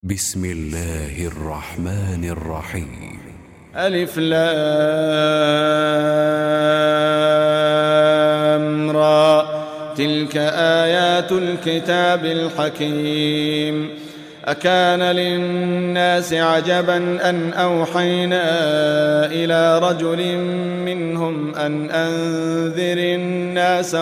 بسم الله الرحمن الرحيم. ألف لام را تلك آيات الكتاب الحكيم. أكان للناس عجبا أن أوحينا إلى رجل منهم أن أنذر الناس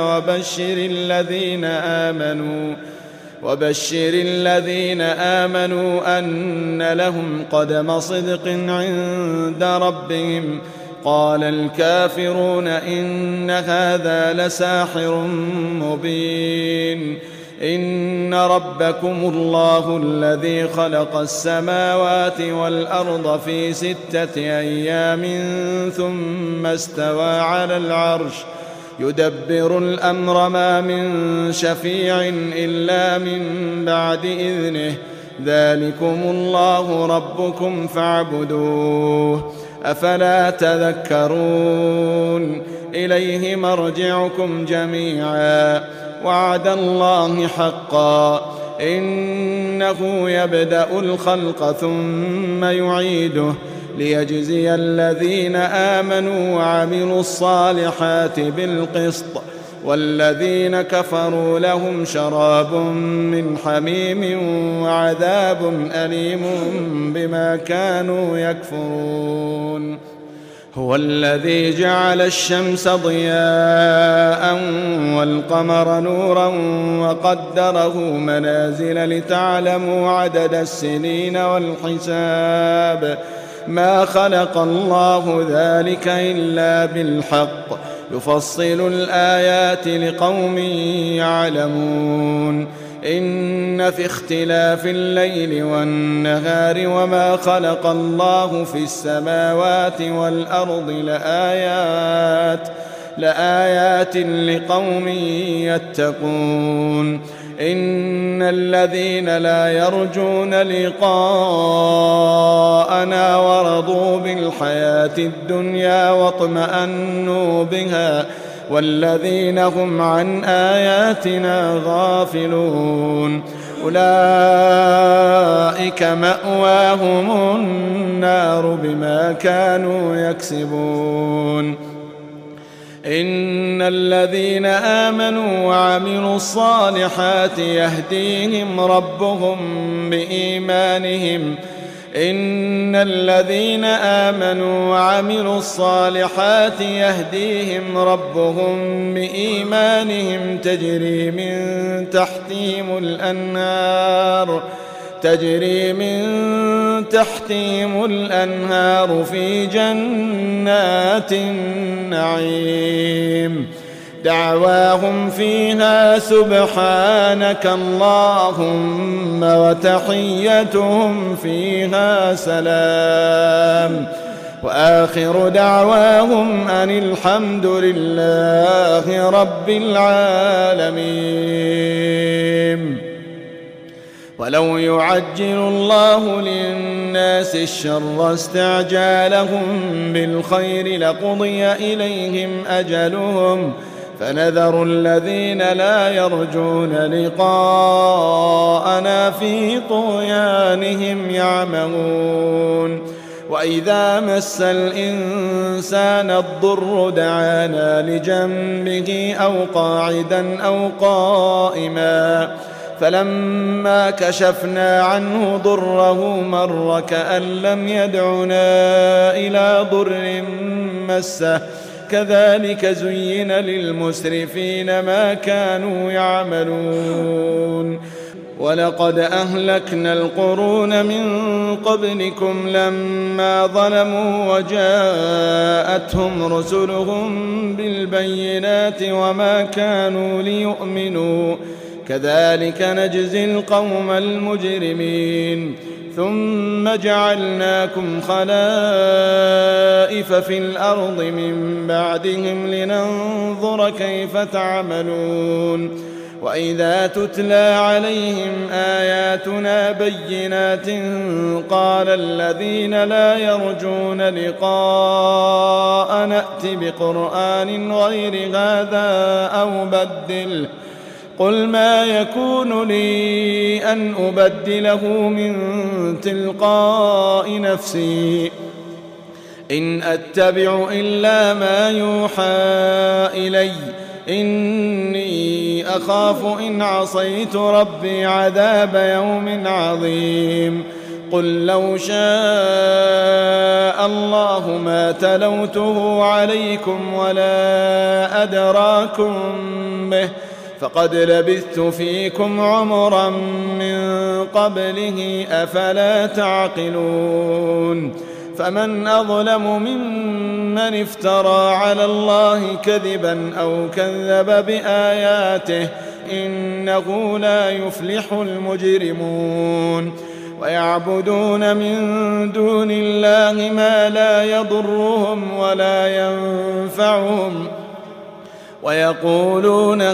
وبشر الذين آمنوا أن لهم قدم صدق عند ربهم. قال الكافرون إن هذا لساحر مبين. إن ربكم الله الذي خلق السماوات والأرض في 6 أيام ثم استوى على العرش يدبر الأمر ما من شفيع إلا من بعد إذنه. ذلكم الله ربكم فاعبدوه أفلا تذكرون. إليه مرجعكم جميعا وعد الله حقا إنه يبدأ الخلق ثم يعيده ليجزي الذين آمنوا وعملوا الصالحات بالقسط والذين كفروا لهم شراب من حميم وعذاب أليم بما كانوا يكفرون. هو الذي جعل الشمس ضياء والقمر نورا وقدره منازل لتعلموا عدد السنين والحساب. ما خلق الله ذلك إلا بالحق يفصل الآيات لقوم يعلمون. إن في اختلاف الليل والنهار وما خلق الله في السماوات والأرض لآيات لقوم يتقون. إن الذين لا يرجون لقاءنا ورضوا بالحياة الدنيا واطمأنوا بها والذين هم عن آياتنا غافلون أولئك مأواهم النار بما كانوا يكسبون. إن الذين آمنوا وعملوا الصالحات يهديهم ربهم بإيمانهم تجري من تحتهم الأنهار في جنات النعيم. دعواهم فيها سبحانك اللهم وتحيتهم فيها سلام وآخر دعواهم أن الحمد لله رب العالمين. ولو يعجل الله للناس الشر استعجالهم بالخير لقضي إليهم أجلهم فنذر الذين لا يرجون لقاءنا في طغيانهم يعمهون. وإذا مس الإنسان الضر دعانا لجنبه أو قاعدا أو قائما فلما كشفنا عنه ضره مر كأن لم يدعنا إلى ضر مسه. كذلك زين للمسرفين ما كانوا يعملون. ولقد أهلكنا القرون من قبلكم لما ظلموا وجاءتهم رسلهم بالبينات وما كانوا ليؤمنوا كذلك نجزي القوم المجرمين. ثم جعلناكم خلائف في الأرض من بعدهم لننظر كيف تعملون. وإذا تتلى عليهم آياتنا بينات قال الذين لا يرجون لقاء نأت بقرآن غير هذا أو بدله قل ما يكون لي أن أبدله من تلقاء نفسي إن أتبع إلا ما يوحى إلي إني أخاف إن عصيت ربي عذاب يوم عظيم قل لو شاء الله ما تلوته عليكم ولا أدراكم به فقد لبثت فيكم عمرا من قبله أفلا تعقلون فمن أظلم ممن افترى على الله كذبا أو كذب بآياته إنه لا يفلح المجرمون ويعبدون من دون الله ما لا يضرهم ولا ينفعهم ويقولون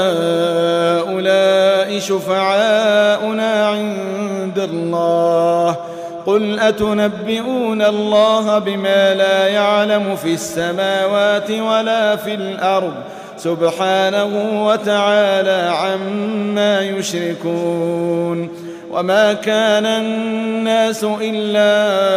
هؤلاء شفعاؤنا عند الله قل أتنبئون الله بما لا يعلم في السماوات ولا في الأرض سبحانه وتعالى عما يشركون وما كان الناس إلا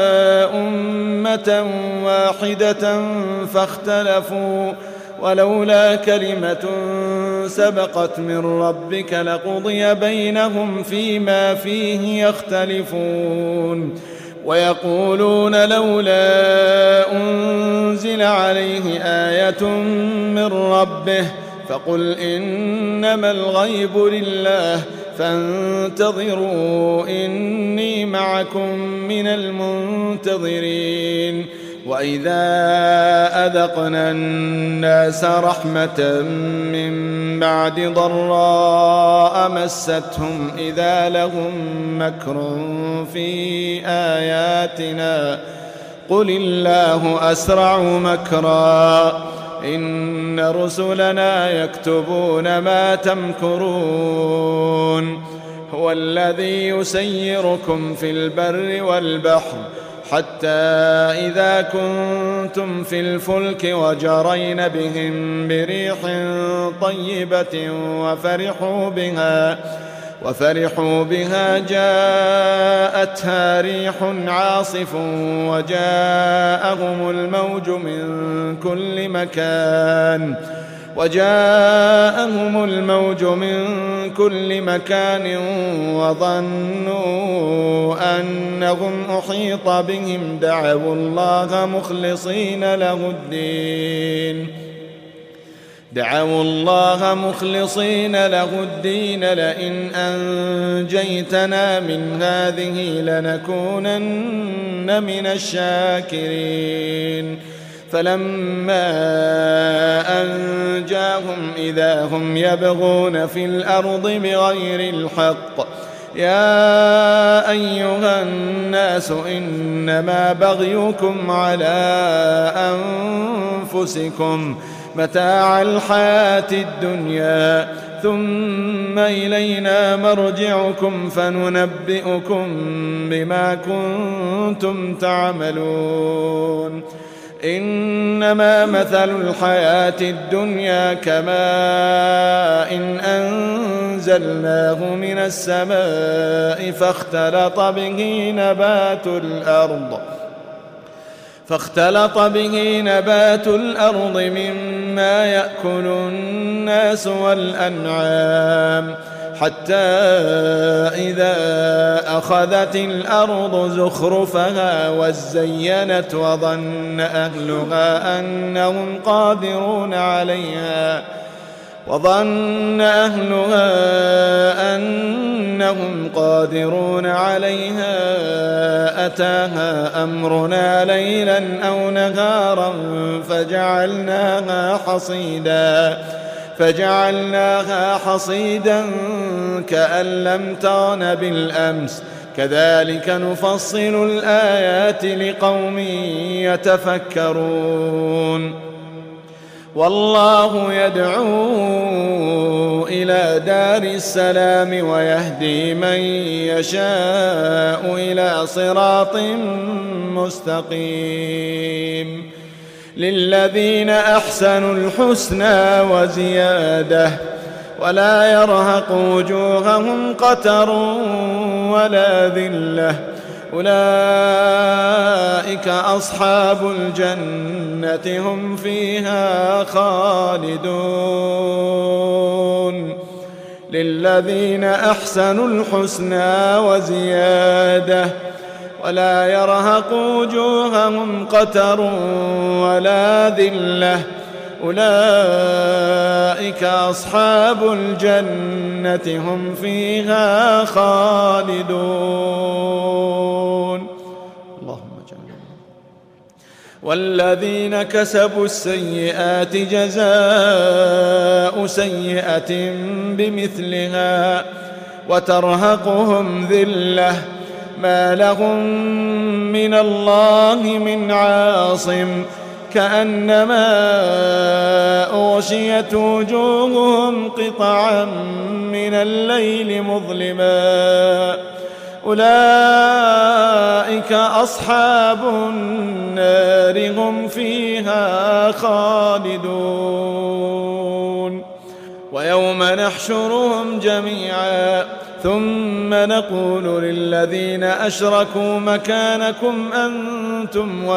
أمة واحدة فاختلفوا ولولا كلمة سبقت من ربك لقضي بينهم فيما فيه يختلفون ويقولون لولا أنزل عليه آية من ربه فقل إنما الغيب لله فانتظروا إني معكم من المنتظرين وإذا أذقنا الناس رحمة من بعد ضراء مستهم إذا لهم مكر في آياتنا قل الله أسرع مكرا إن رسلنا يكتبون ما تمكرون هو الذي يسيركم في البر والبحر حتى إذا كنتم في الفلك وجرين بهم بريح طيبة وفرحوا بها جاءتها ريح عاصف وجاءهم الموج من كل مكان وظنوا أنهم أحيط بهم دعوا الله مخلصين له الدين لئن أنجيتنا من هذه لنكونن من الشاكرين فلما أنجاهم إذا هم يبغون في الأرض بغير الحق يا أيها الناس إنما بغيكم على أنفسكم متاع الحياة الدنيا ثم إلينا مرجعكم فننبئكم بما كنتم تعملون إنما مثل الحياة الدنيا كماء إن أنزلناه من السماء فاختلط به نبات الأرض مما يأكل الناس والأنعام حتى إذا أخذت الأرض زخرفها وزينت وظن أهلها أنهم قادرون عليها أتاها أمرنا ليلا أو نهارا فجعلناها حصيدا كأن لم تغن بالأمس كذلك نفصل الآيات لقوم يتفكرون والله يدعو إلى دار السلام ويهدي من يشاء إلى صراط مستقيم للذين أحسنوا الحسنى وزيادة ولا يرهق وجوههم قتر ولا ذلة أولئك أصحاب الجنة هم فيها خالدون للذين أحسنوا الحسنى وزيادة ولا يرهق وجوههم قتر ولا ذلة أولئك أصحاب الجنة هم فيها خالدون. اللهم جل. والذين كسبوا السيئات جزاء سيئة بمثلها وترهقهم ذلة ما لهم من الله من عاصم كأنما أغشيت وجوههم قطعا من الليل مظلما أولئك أصحاب النار هم فيها خالدون. ويوم نحشرهم جميعا ثم نقول للذين أشركوا مكانكم أنتم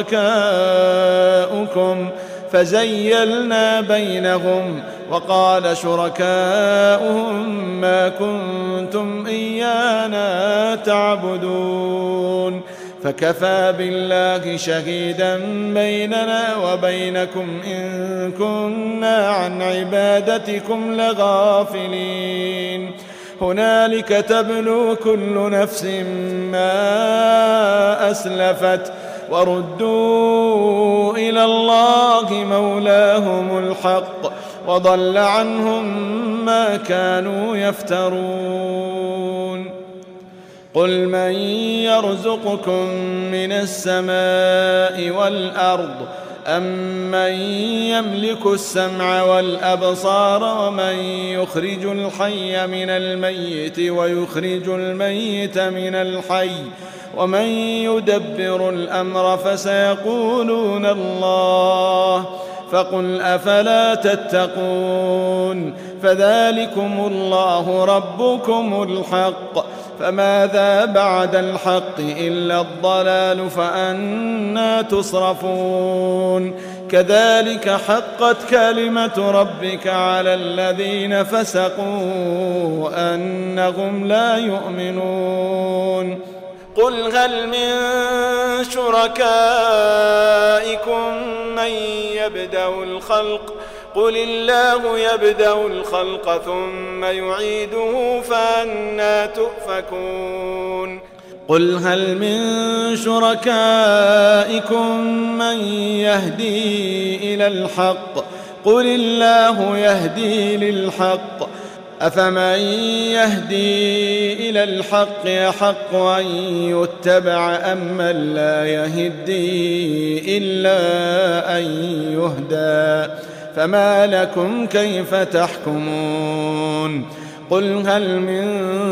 وشركاؤكم فزيلنا بينهم وقال شركاؤهم ما كنتم إيانا تعبدون فكفى بالله شهيدا بيننا وبينكم إن كنا عن عبادتكم لغافلين. هنالك تبلو كل نفس ما أسلفت وردوا إلى الله مولاهم الحق وضل عنهم ما كانوا يفترون. قل من يرزقكم من السماء والأرض أمن يملك السمع والأبصار ومن يخرج الحي من الميت ويخرج الميت من الحي ومن يدبر الأمر فسيقولون الله فقل أفلا تتقون فذلكم الله ربكم الحق فماذا بعد الحق إلا الضلال فأنى تصرفون. كذلك حقت كلمة ربك على الذين فسقوا أنهم لا يؤمنون. قل هل من شركائكم من يبدأ الخلق قل الله يبدأ الخلق ثم يعيده فأنى تؤفكون. قل هل من شركائكم من يهدي إلى الحق قل الله يهدي للحق أفمن يهدي إلى الحق يحق أن يتبع أمن لا يهدي إلا أن يهدى فما لكم كيف تحكمون. قل هل من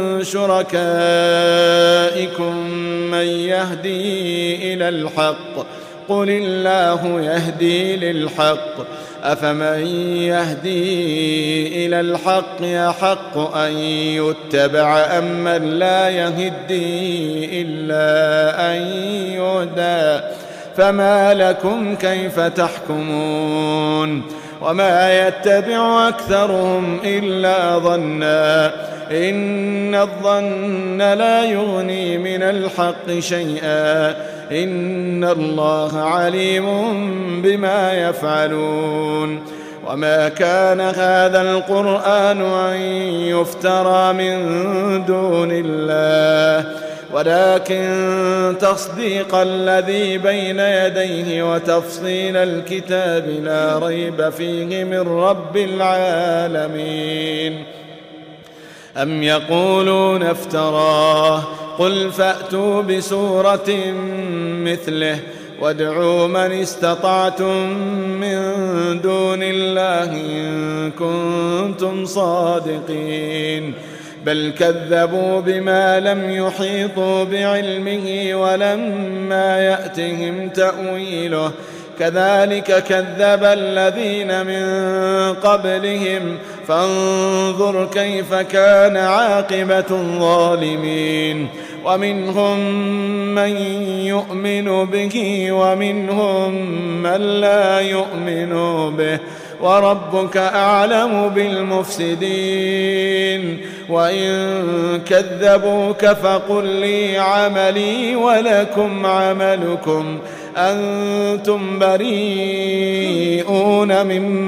شركائكم من يهدي إلى الحق قل الله يهدي للحق أفمن يهدي إلى الحق يحق أن يتبع أمن لا يهدي إلا أن يهدى فما لكم كيف تحكمون. وما يتبع أكثرهم إلا ظنا إن الظن لا يغني من الحق شيئا إن الله عليم بما يفعلون. وما كان هذا القرآن أن يفترى من دون الله ولكن تصديق الذي بين يديه وتفصيل الكتاب لا ريب فيه من رب العالمين. أم يقولون افتراه قل فأتوا بسورة مثله وادعوا من استطعتم من دون الله إن كنتم صادقين بل كذبوا بما لم يحيطوا بعلمه ولما يأتهم تأويله كذلك كذب الذين من قبلهم فانظر كيف كان عاقبة الظالمين ومنهم من يؤمن به ومنهم من لا يؤمن به وربك أعلم بالمفسدين وإن كذبوك فقل لي عملي ولكم عملكم أنتم بريئون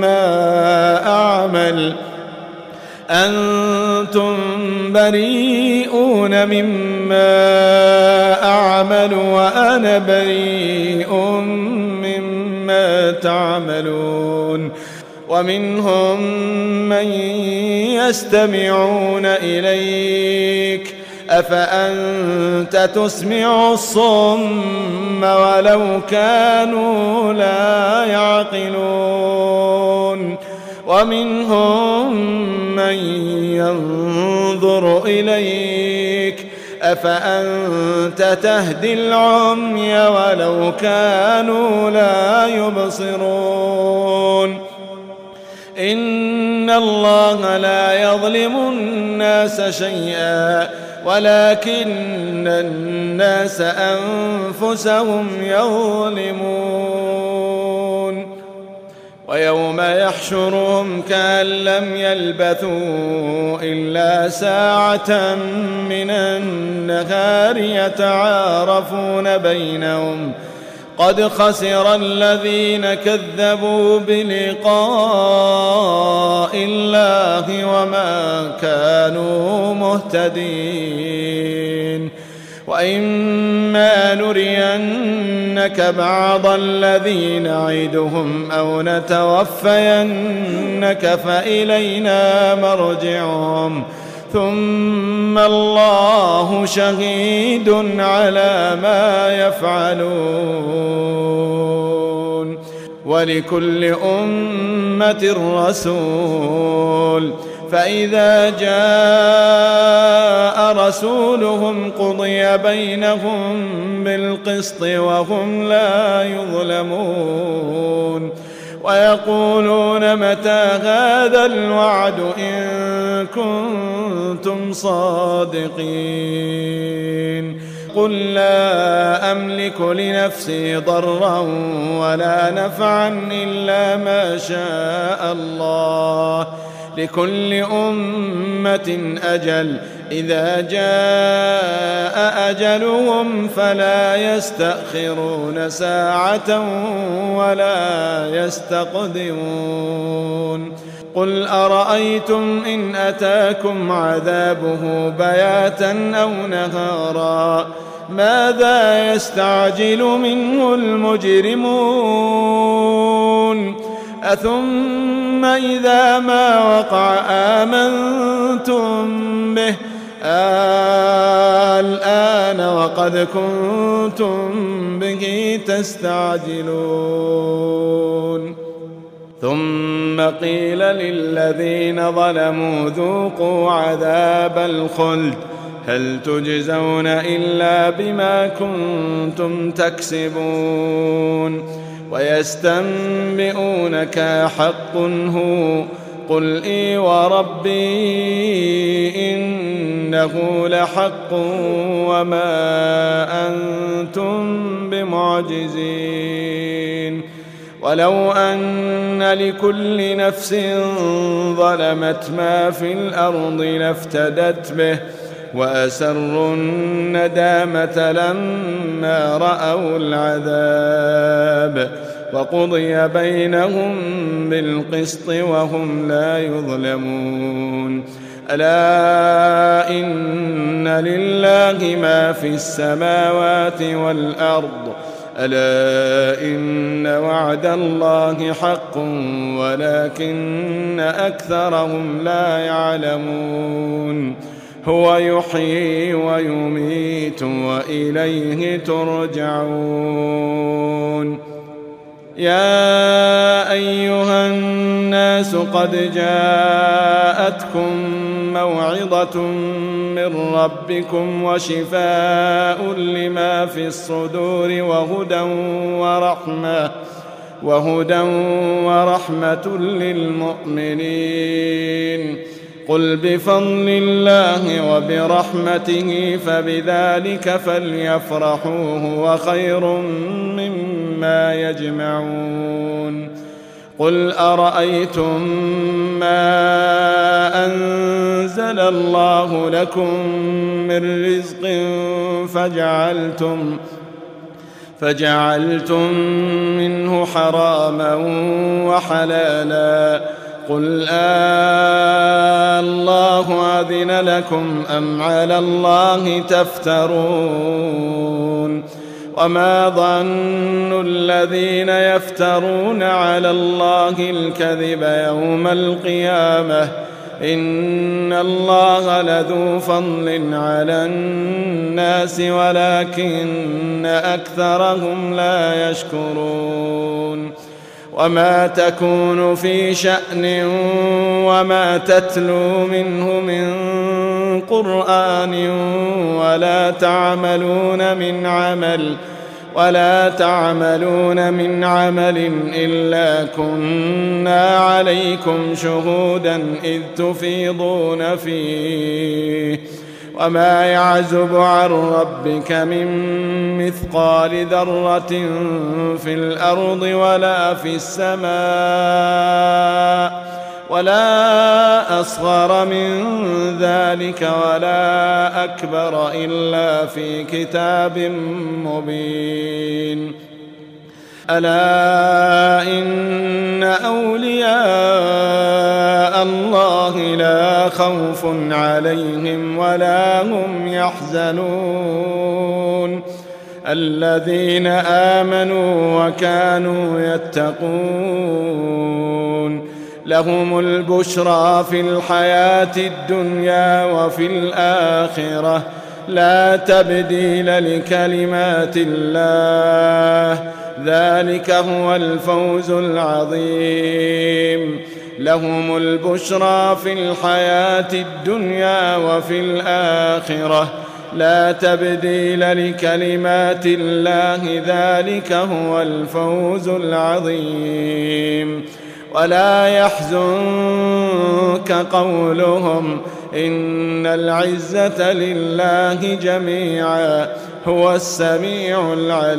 مما أعمل وأنا بريء مما تعملون ومنهم من يستمعون إليك أفأنت تسمع الصم ولو كانوا لا يعقلون ومنهم من ينظر إليك أفأنت تهدي العمي ولو كانوا لا يبصرون إن الله لا يظلم الناس شيئا ولكن الناس أنفسهم يظلمون ويوم يحشرهم كأن لم يلبثوا إلا ساعة من النهار يتعارفون بينهم قد خسر الذين كذبوا بلقاء الله وما كانوا مهتدين وإما نرينك بعض الذي نعدهم أو نتوفينك فإلينا مرجعهم ثم الله شهيد على ما يفعلون ولكل أمة رسول فإذا جاء رسولهم قضي بينهم بالقسط وهم لا يظلمون ويقولون متى هذا الوعد إن كنتم صادقين قل لا أملك لنفسي ضرا ولا نفعا إلا ما شاء الله لكل أمة أجل إذا جاء أجلهم فلا يستأخرون ساعة ولا يستقدمون قل أرأيتم إن أتاكم عذابه بياتا أو نهارا ماذا يستعجل منه المجرمون أثم إذا ما وقع آمنتم به الآن وقد كنتم به تستعجلون ثم قيل للذين ظلموا ذوقوا عذاب الخلد هل تجزون إلا بما كنتم تكسبون ويستنبئونك حق هو قل إي وربي إنه لحق وما أنتم بمعجزين ولو أن لكل نفس ظلمت ما في الأرض لافتدت به وأسروا الندامة لما رأوا العذاب وقضي بينهم بالقسط وهم لا يظلمون ألا إن لله ما في السماوات والأرض ألا إن وعد الله حق ولكن أكثرهم لا يعلمون هو يحيي ويميت وإليه ترجعون يا أيها الناس قد جاءتكم موعظة من ربكم وشفاء لما في الصدور وهدى ورحمة للمؤمنين. قل بفضل الله وبرحمته فبذلك فليفرحوا هو خير مما يجمعون. قل أرأيتم ما أنزل الله لكم من رزق فجعلتم منه حراما وحلالا، قل الله أذن لكم أم على الله تفترون؟ وما ظن الذين يفترون على الله الكذب يوم القيامة إن الله لذو فضل على الناس ولكن أكثرهم لا يشكرون. وما تكون في شأن وما تتلو منه من قرآن ولا تعملون من عمل إلا كنا عليكم شهودا إذ تفيضون فيه. وما يعزب عن ربك من مثقال ذرة في الأرض ولا في السماء ولا أصغر من ذلك ولا أكبر إلا في كتاب مبين. ألا إن أولياء الله لا خوف عليهم ولا هم يحزنون الذين آمنوا وكانوا يتقون لهم البشرى في الحياة الدنيا وفي الآخرة لا تبديل لكلمات الله ذلك هو الفوز العظيم. لهم البشرى في الحياة الدنيا وفي الآخرة لا تبديل لكلمات الله ذلك هو الفوز العظيم. ولا يحزنك قولهم إن العزة لله جميعا هو السميع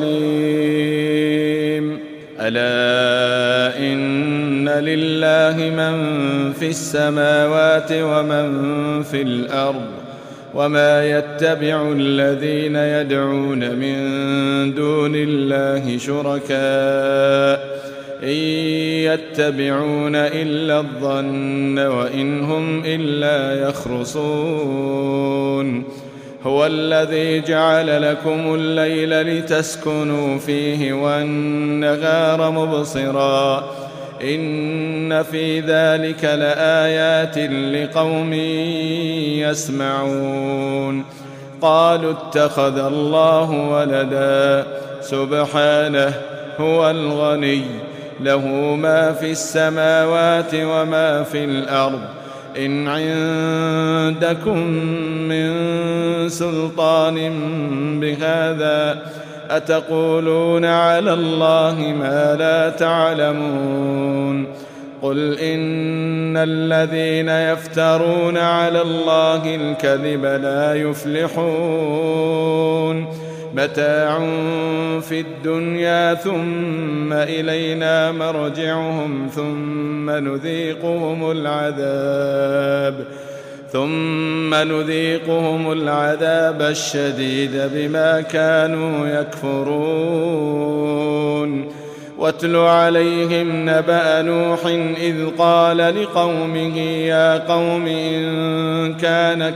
العليم. ألا إن لله من في السماوات ومن في الأرض وما يتبع الذين يدعون من دون الله شركاء إن يتبعون إلا الظن وإن هم إلا يخرصون. هو الذي جعل لكم الليل لتسكنوا فيه والنهار مبصرا إن في ذلك لآيات لقوم يسمعون. قالوا اتخذ الله ولدا سبحانه هو الغني له ما في السماوات وما في الأرض إن عندكم من سلطان بهذا أتقولون على الله ما لا تعلمون. قل إن الذين يفترون على الله الكذب لا يفلحون متاع في الدنيا ثم إلينا مرجعهم ثم نذيقهم العذاب الشديد بما كانوا يكفرون. واتل عليهم نبأ نوح إذ قال لقومه يا قوم إن كان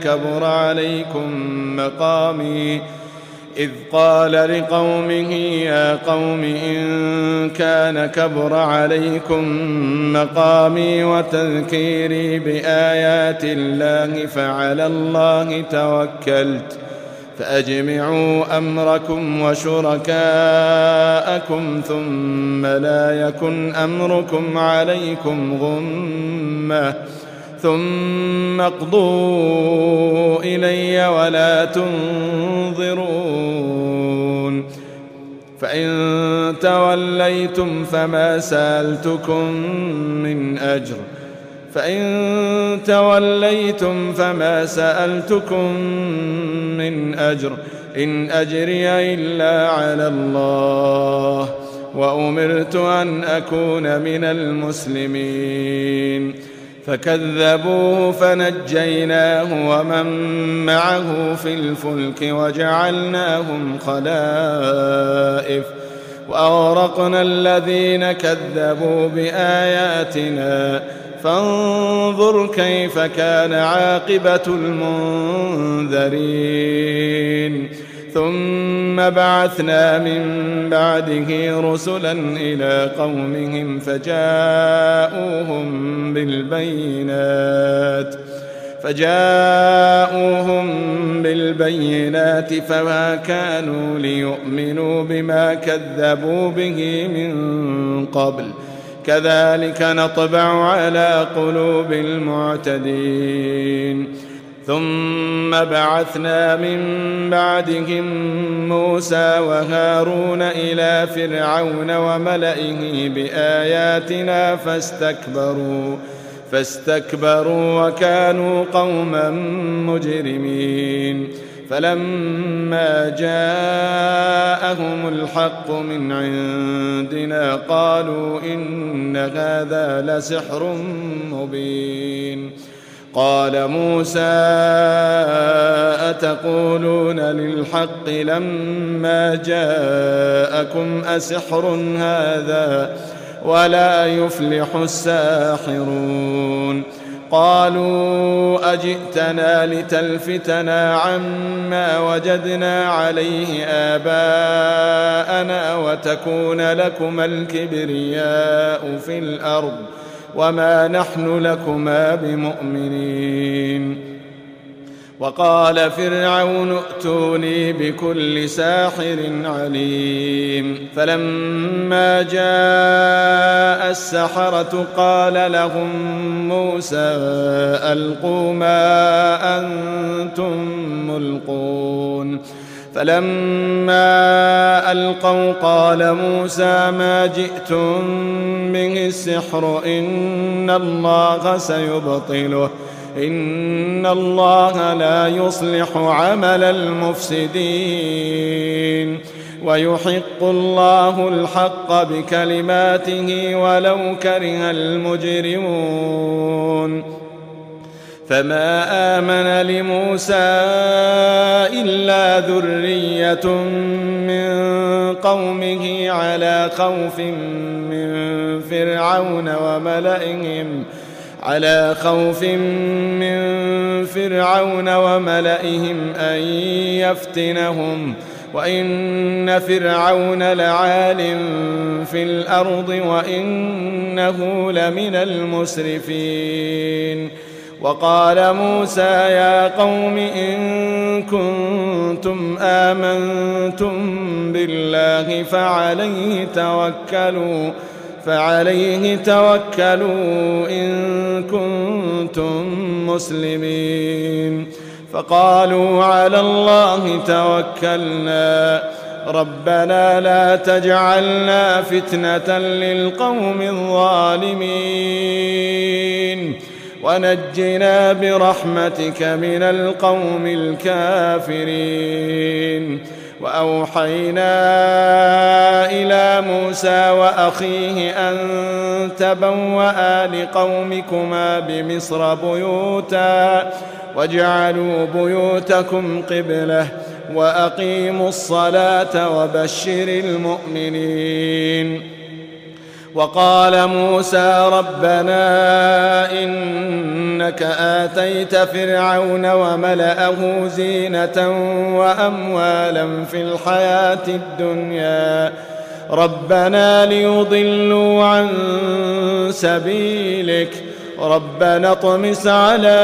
كبر عليكم مقامي وتذكيري بآيات الله فعلى الله توكلت فأجمعوا أمركم وشركاءكم ثم لا يكن أمركم عليكم غمة ثم اقضوا إلي ولا تنظرون. فإن توليتم فما سألتكم من أجر إن أجري إلا على الله وأمرت أن أكون من المسلمين. فكذبوه فنجيناه ومن معه في الفلك وجعلناهم خلائف وأغرقنا الذين كذبوا بآياتنا فانظر كيف كان عاقبة المنذرين. ثم بعثنا من بعده رسلا إلى قومهم فجاءوهم بالبينات فما كانوا ليؤمنوا بما كذبوا به من قبل كذلك نطبع على قلوب المعتدين. ثم بعثنا من بعدهم موسى وهارون إلى فرعون وملئه بآياتنا فاستكبروا وكانوا قوما مجرمين. فلما جاءهم الحق من عندنا قالوا إن هذا لسحر مبين. قال موسى أتقولون للحق لما جاءكم أسحر هذا ولا يفلح الساحرون. قالوا أجئتنا لتلفتنا عما وجدنا عليه آباءنا وتكون لكما الكبرياء في الأرض وما نحن لكما بمؤمنين. وقال فرعون ائتوني بكل ساحر عليم. فلما جاء السحرة قال لهم موسى ألقوا ما أنتم ملقون. فلما ألقوا قال موسى ما جئتم به السحر إن الله سيبطله إن الله لا يصلح عمل المفسدين ويحق الله الحق بكلماته ولو كره المجرمون. فما آمن لموسى إلا ذرية من قومه على خوف من فرعون وملئهم أن يفتنهم وإن فرعون لعال في الأرض وإنه لمن المسرفين. وقال موسى يا قوم إن كنتم آمنتم بالله فعليه توكلوا إن كنتم مسلمين. فقالوا على الله توكلنا ربنا لا تجعلنا فتنة للقوم الظالمين ونجنا برحمتك من القوم الكافرين. وأوحينا إلى موسى وأخيه أن تبوأ لقومكما بمصر بيوتا واجعلوا بيوتكم قبلة وأقيموا الصلاة وبشر المؤمنين. وقال موسى ربنا إنك آتيت فرعون وملأه زينة وأموالا في الحياة الدنيا ربنا ليضلوا عن سبيلك ربنا اطمس على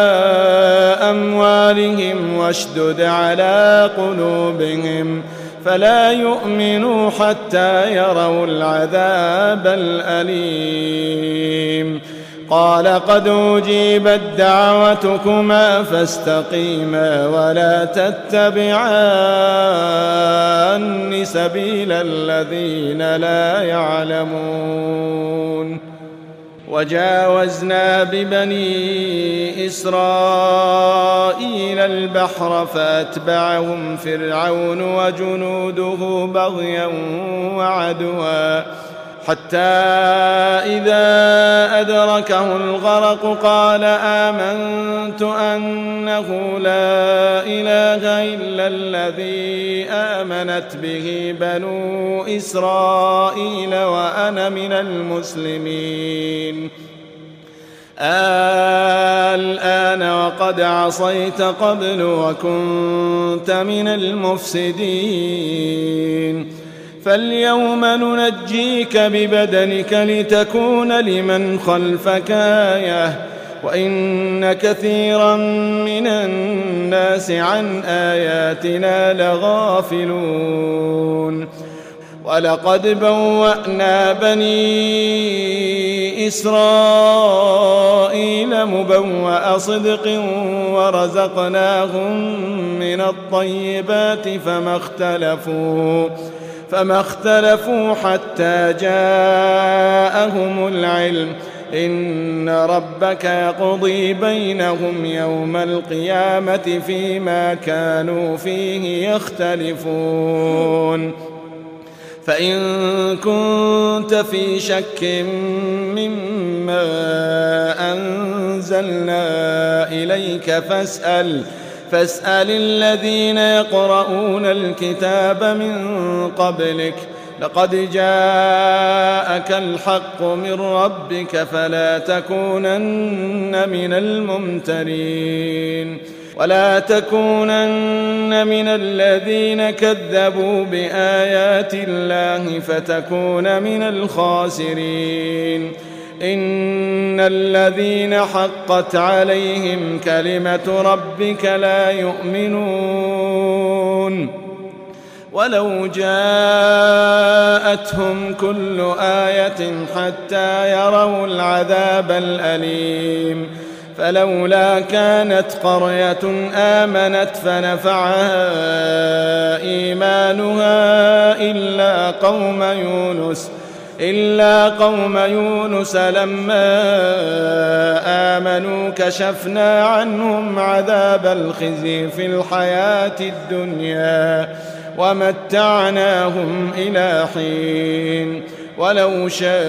أموالهم واشدد على قلوبهم فلا يؤمنوا حتى يروا العذاب الأليم. قال قد أجيبت دعوتكما فاستقيما ولا تتبعان سبيل الذين لا يعلمون. وجاوزنا ببني إسرائيل البحر فأتبعهم فرعون وجنوده بغيا وعدوا حتى إذا أدركه الغرق قال آمنت أنه لا إله إلا الذي آمنت به بنو إسرائيل وأنا من المسلمين. الآن وقد عصيت قبل وكنت من المفسدين. فاليوم ننجيك ببدنك لتكون لمن خلفك آية وإن كثيرا من الناس عن آياتنا لغافلون. ولقد بوأنا بني إسرائيل مبوأ صدق ورزقناهم من الطيبات فما اختلفوا حتى جاءهم العلم إن ربك يقضي بينهم يوم القيامة فيما كانوا فيه يختلفون. فإن كنت في شك مما أنزلنا إليك فاسأل الذين يقرؤون الكتاب من قبلك لقد جاءك الحق من ربك فلا تكونن من الممترين ولا تكونن من الذين كذبوا بآيات الله فتكون من الخاسرين. إن الذين حقت عليهم كلمة ربك لا يؤمنون ولو جاءتهم كل آية حتى يروا العذاب الأليم. فلولا كانت قرية آمنت فنفعها إيمانها إلا قوم يونس لما آمنوا كشفنا عنهم عذاب الخزي في الحياة الدنيا ومتعناهم إلى حين. ولو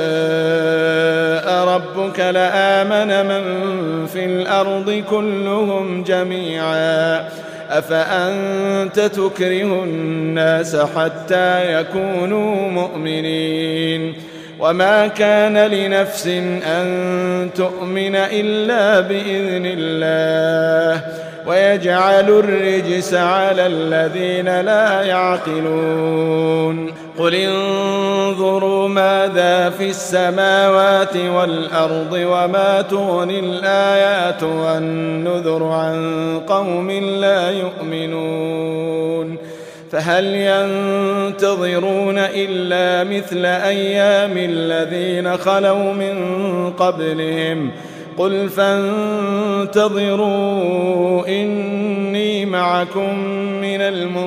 شاء ربك لآمن من في الأرض كلهم جميعا أفأنت تكره الناس حتى يكونوا مؤمنين. وما كان لنفس أن تؤمن إلا بإذن الله ويجعل الرجس على الذين لا يعقلون. قل انظروا ماذا في السماوات والأرض وما تغني الآيات والنذر عن قوم لا يؤمنون. فهل ينتظرون إلا مثل أيام الذين خلوا من قبلهم قل فانتظروا إني معكم من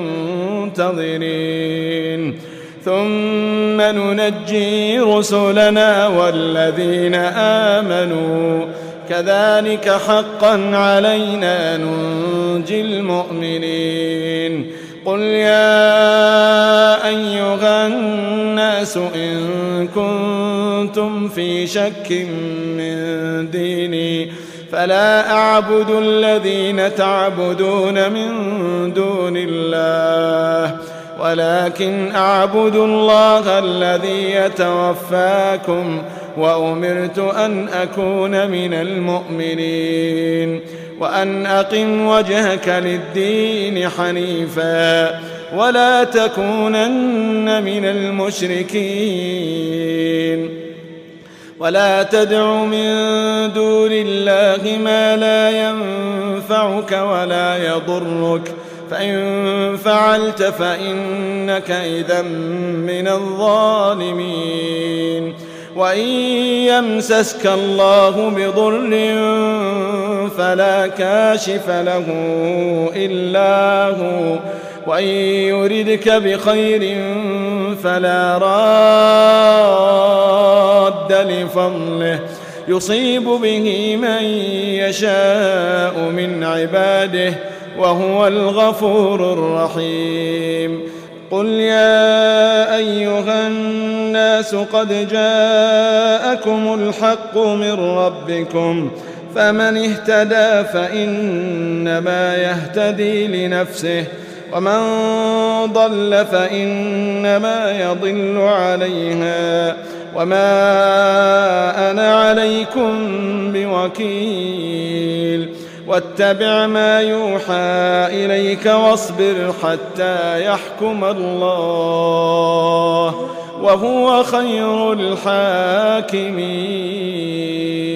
المنتظرين. ثم ننجي رسلنا والذين آمنوا كذلك حقا علينا ننجي المؤمنين. قل يا أيها الناس إن كنتم في شك من ديني فلا أعبد الذين تعبدون من دون الله ولكن أعبد الله الذي يتوفاكم وأمرت أن أكون من المؤمنين وأن أقم وجهك للدين حنيفا ولا تكونن من المشركين ولا تدع من دون الله ما لا ينفعك ولا يضرك فإن فعلت فإنك إذا من الظالمين. وإن يمسسك الله بضر فلا كاشف له إلا هو وإن يردك بخير فلا راد لفضله يصيب به من يشاء من عباده وهو الغفور الرحيم قل يا أيها الناس قد جاءكم الحق من ربكم فمن اهتدى فإنما يهتدي لنفسه ومن ضل فإنما يضل عليها وما أنا عليكم بوكيل واتبع ما يوحى إليك واصبر حتى يحكم الله وهو خير الحاكمين.